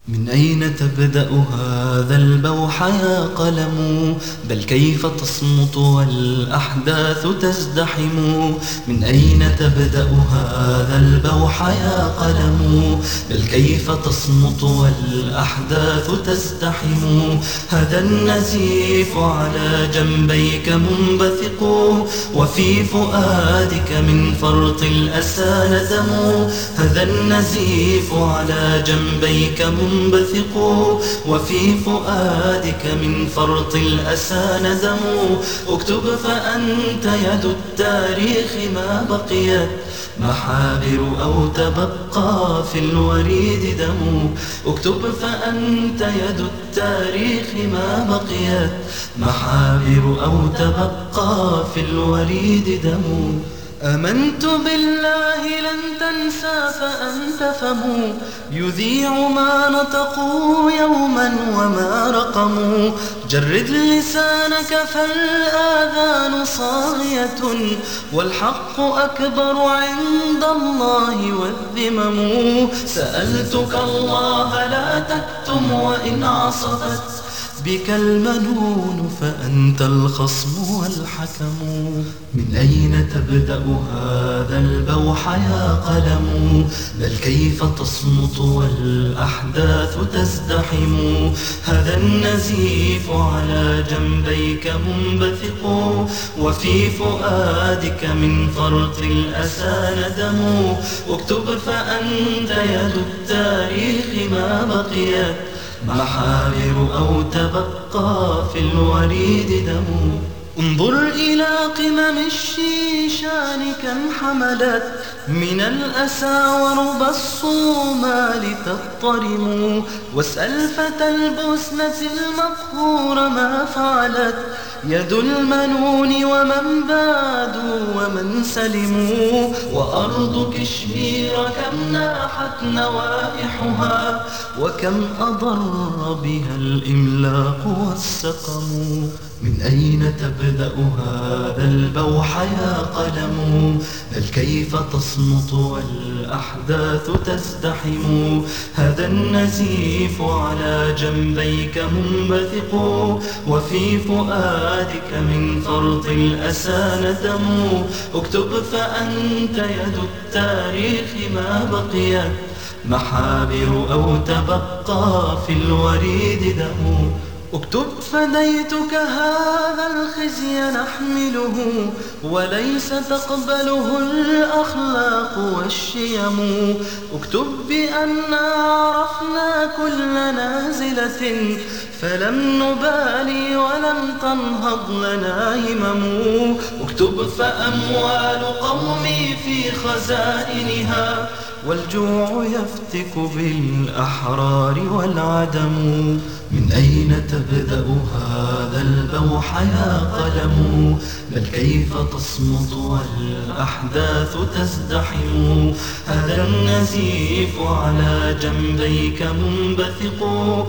من أين تبدأ هذا البوح يا قلم؟ بل كيف تصمت والأحداث تزدحم؟ من أين تبدأ هذا البوح يا قلم؟ بل كيف تصمت والأحداث تزدحم؟ هذا النزيف على جنبيك منبثق، وفي فؤادك من فرط الأسى ندم. هذا النزيف على جنبيك منبثق، وفي فؤادك من فرط الأسى ندم. اكتب فأنت يد التاريخ ما بقيت محابر أو تبقى في الوريد دم. اكتب فأنت يد التاريخ ما بقيت محابر أو تبقى في الوريد دم. آمنت بالله لن تنسى فأنت فم يذيع ما نطقوا يوما وما رقموا. جرد لسانك فالآذان صاغية، والحق أكبر عند الله والذمم. سألتك الله لا تكتم وإن عصفت بك المنون فأنت الخصم والحكم. من أين تبدأ هذا البوح يا قلم؟ بل كيف تصمت والأحداث تزدحم؟ هذا النزيف على جنبيك منبثق، وفي فؤادك من فرط الأسى ندم. اكتب فأنت يد التاريخ ما بقيت محابر أو تبقى في الوريد دم. انظر إلى قمم الشيشان كم حملت من الأسى ورب الصومال تضطرم. واسأل فتى البسنة المقهور ما فعلت يد المنون ومن بادوا ومن سلموا. وأرض كشمير كم ناحت نوائحها، وكم أضر بها الإملاق والسقم. من أين تبدأ هذا البوح يا قلم؟ بل كيف تصمت والأحداث تزدحم؟ هذا النزيف على جنبيك منبثق، وفي فؤادك من فرط الأسى ندم. اكتب فأنت يد التاريخ ما بقيت محابر أو تبقى في الوريد دم. اكتب فديتك هذا الخزي نحمله، وليس تقبله الأخلاق والشيم. اكتب بأننا عرفنا كل نازلة فلم نبالي ولم تنهض لنا همم. اكتب فأموال قومي في خزائنها، والجوع يفتك بالأحرار والعدم. من أين تبدأ هذا البوح يا قلم؟ بل كيف تصمت والأحداث تزدحم؟ هذا النزيف على جنبيك منبثق،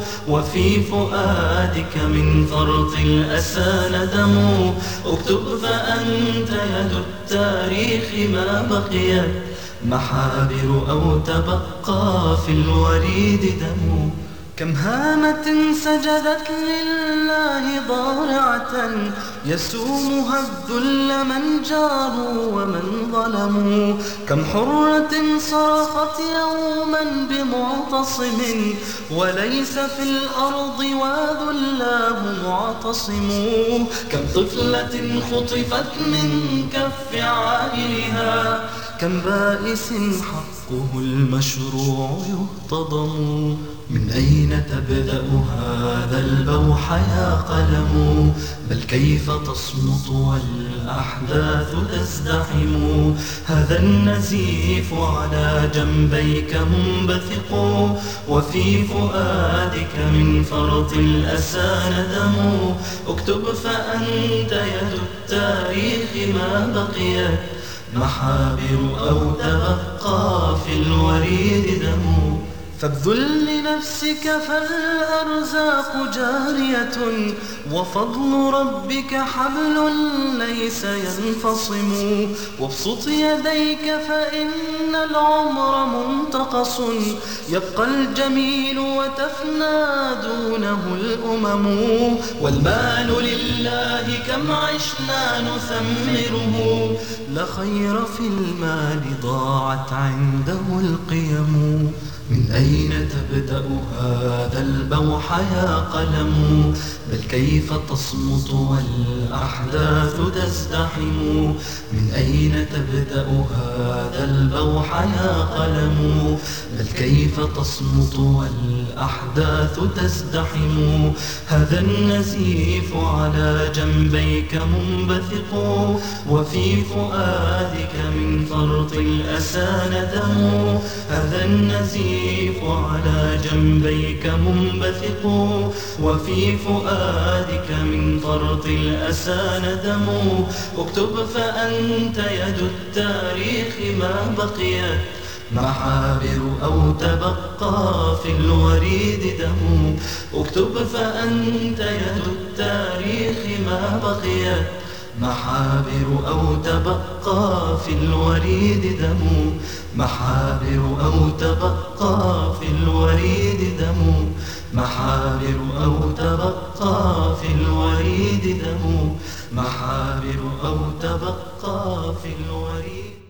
وفي فؤادك من فرط الأسى ندم. اكتب فأنت يد التاريخ ما بقيت محابر أو تبقى في الوريد دم. كم هامة سجدت لله ضارعة يسومها الذل من جاروا ومن ظلموا. كم حرة صرخت يوما بمعتصم وليس في الأرض وذلاه معتصموا. كم طفلة خطفت من كف عائلها، كم بائس حقه المشروع يهتضم. من أين تبدأ هذا البوح يا قلم؟ بل كيف تصمت والأحداث تزدحم؟ هذا النزيف على جنبيك منبثق، وفي فؤادك من فرط الأسى ندم. اكتب فأنت يد التاريخ ما بقيت محابر أو تبقى في الوريد دم. فابذل لنفسك فالأرزاق جارية، وفضل ربك حبل ليس ينفصم. وابسط يديك فإن العمر منتقص، يبقى الجميل وتفنى دونه الأمم. والمال لله كم عشنا نثمره، لا خير في المال ضاعت عنده القيم. من أين تبدأ هذا البوح يا قلم، بل كيف تصمت والأحداث تزدحم. من أين تبدأ هذا البوح يا قلم، بل كيف تصمت والأحداث تزدحم. هذا النزيف على جنبيك منبثق، وفي فؤادك من فرط الأسى ندم. هذا النزيف على جنبيك منبثق، وفي فؤادك من فرط الأسى ندم. اكتب فأنت يد التاريخ ما بقيت محابر أو تبقى في الوريد دم. اكتب فأنت يد التاريخ ما بقيت محابر أو تبقى في الوريد دم. محابر أو تبقى في الوريد دم. محابر أو تبقى في الوريد دم. محابر أو تبقى في الوريد.